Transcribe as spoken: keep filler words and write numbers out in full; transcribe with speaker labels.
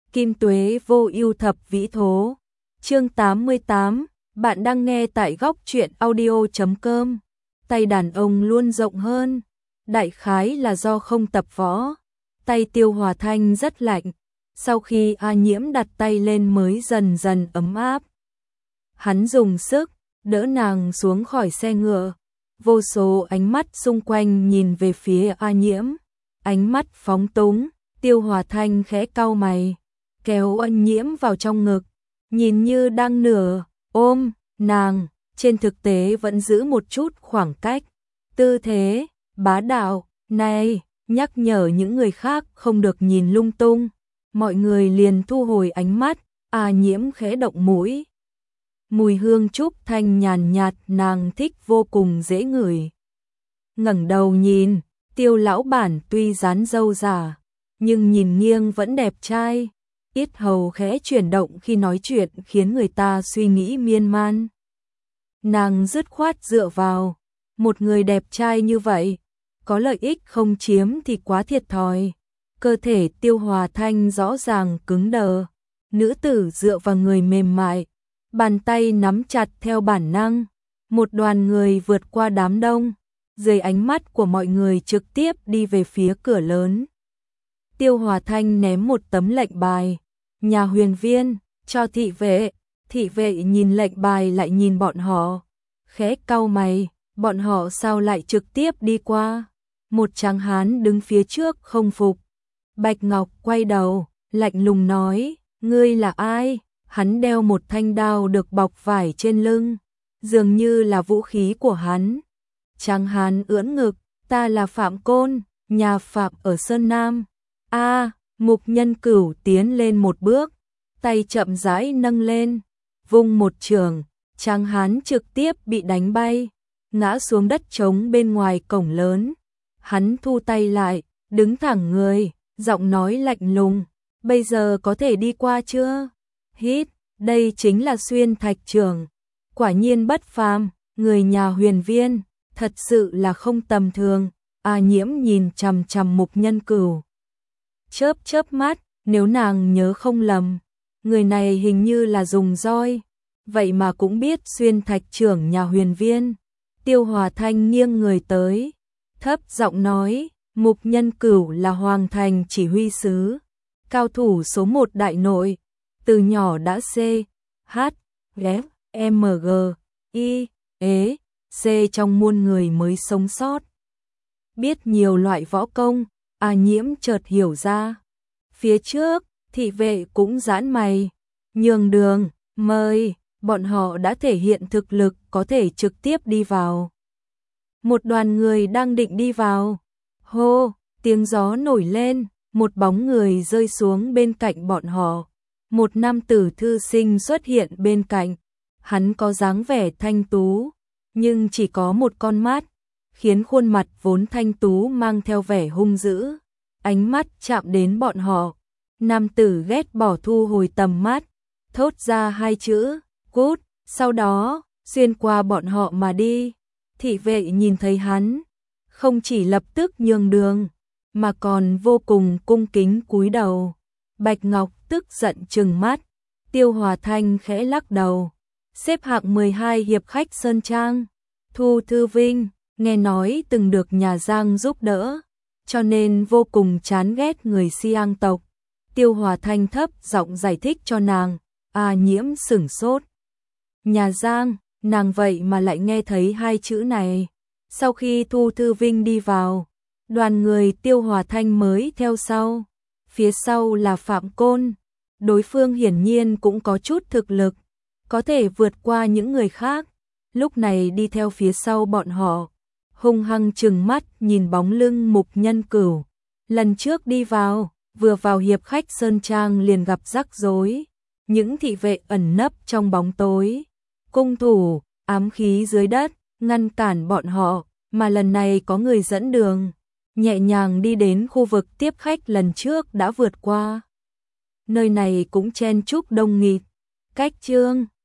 Speaker 1: Kim tuế vô ưu thập vĩ thố. Chương tám mươi tám, bạn đang nghe tại góc truyện audio chấm com. Tay đàn ông luôn rộng hơn, đại khái là do không tập võ. Tay Tiêu Hòa Thanh rất lạnh, sau khi A Nhiễm đặt tay lên mới dần dần ấm áp. Hắn dùng sức đỡ nàng xuống khỏi xe ngựa, vô số ánh mắt xung quanh nhìn về phía A Nhiễm, ánh mắt phóng túng. Tiêu Hòa Thanh khẽ cau mày, kéo A Nhiễm vào trong ngực, nhìn như đang nửa ôm nàng, trên thực tế vẫn giữ một chút khoảng cách. Tư thế bá đạo này nhắc nhở những người khác không được nhìn lung tung. Mọi người liền thu hồi ánh mắt. A Nhiễm khẽ động mũi, mùi hương trúc thanh nhàn nhạt nàng thích vô cùng dễ ngửi. Ngẩng đầu nhìn, Tiêu lão bản tuy dán râu giả, nhưng nhìn nghiêng vẫn đẹp trai. Yết hầu khẽ chuyển động khi nói chuyện khiến người ta suy nghĩ miên man. Nàng dứt khoát dựa vào một người đẹp trai như vậy, có lợi ích không chiếm thì quá thiệt thòi. Cơ thể Tiêu Hòa Thanh rõ ràng cứng đờ, nữ tử dựa vào người mềm mại, bàn tay nắm chặt theo bản năng. Một đoàn người vượt qua đám đông, dưới ánh mắt của mọi người trực tiếp đi về phía cửa lớn. Tiêu Hòa Thanh ném một tấm lệnh bài, nhà huyền viên, cho thị vệ. Thị vệ nhìn lệnh bài lại nhìn bọn họ, khẽ cau mày, bọn họ sao lại trực tiếp đi qua. Một tráng hán đứng phía trước không phục. Bạch Ngọc quay đầu, lạnh lùng nói, ngươi là ai? Hắn đeo một thanh đao được bọc vải trên lưng, dường như là vũ khí của hắn. Tráng hán ưỡn ngực, ta là Phạm Côn, nhà Phạm ở Sơn Nam. A, Mục Nhân Cửu tiến lên một bước, tay chậm rãi nâng lên, vung một trường, tráng hán trực tiếp bị đánh bay, ngã xuống đất trống bên ngoài cổng lớn. Hắn thu tay lại, đứng thẳng người, giọng nói lạnh lùng, bây giờ có thể đi qua chưa? Hít, đây chính là Xuyên Thạch Trưởng, quả nhiên bất phàm, người nhà huyền viên, thật sự là không tầm thường. A Nhiễm nhìn chằm chằm Mục Nhân Cửu, chớp chớp mắt, nếu nàng nhớ không lầm, người này hình như là dùng roi, vậy mà cũng biết Xuyên Thạch Trưởng nhà huyền viên. Tiêu Hòa Thanh nghiêng người tới, thấp giọng nói, Mục Nhân Cửu là Hoàng Thành chỉ huy sứ, cao thủ số một đại nội, từ nhỏ đã C, H, F, M, G, I, E, C trong muôn người mới sống sót. Biết nhiều loại võ công. A Nhiễm chợt hiểu ra. Phía trước, thị vệ cũng giãn mày, nhường đường, mời, bọn họ đã thể hiện thực lực có thể trực tiếp đi vào. Một đoàn người đang định đi vào. Hô, tiếng gió nổi lên, một bóng người rơi xuống bên cạnh bọn họ. Một nam tử thư sinh xuất hiện bên cạnh. Hắn có dáng vẻ thanh tú, nhưng chỉ có một con mắt, khiến khuôn mặt vốn thanh tú mang theo vẻ hung dữ. Ánh mắt chạm đến bọn họ, nam tử ghét bỏ thu hồi tầm mắt, thốt ra hai chữ, cút, sau đó, xuyên qua bọn họ mà đi. Thị vệ nhìn thấy hắn, không chỉ lập tức nhường đường, mà còn vô cùng cung kính cúi đầu. Bạch Ngọc tức giận trừng mắt, Tiêu Hòa Thanh khẽ lắc đầu, xếp hạng mười hai hiệp khách Sơn Trang. Thu Thư Vinh, nghe nói từng được nhà Giang giúp đỡ, cho nên vô cùng chán ghét người Siang tộc. Tiêu Hòa Thanh thấp giọng giải thích cho nàng. A Nhiễm sửng sốt. Nhà Giang, nàng vậy mà lại nghe thấy hai chữ này. Sau khi Thu Thư Vinh đi vào, đoàn người Tiêu Hòa Thanh mới theo sau. Phía sau là Phạm Côn, đối phương hiển nhiên cũng có chút thực lực, có thể vượt qua những người khác. Lúc này đi theo phía sau bọn họ, hung hăng trừng mắt nhìn bóng lưng Mục Nhân Cửu. Lần trước đi vào, vừa vào hiệp khách Sơn Trang liền gặp rắc rối. Những thị vệ ẩn nấp trong bóng tối, cung thủ, ám khí dưới đất, ngăn cản bọn họ, mà lần này có người dẫn đường, nhẹ nhàng đi đến khu vực tiếp khách lần trước đã vượt qua. Nơi này cũng chen chúc đông nghịt, cách chương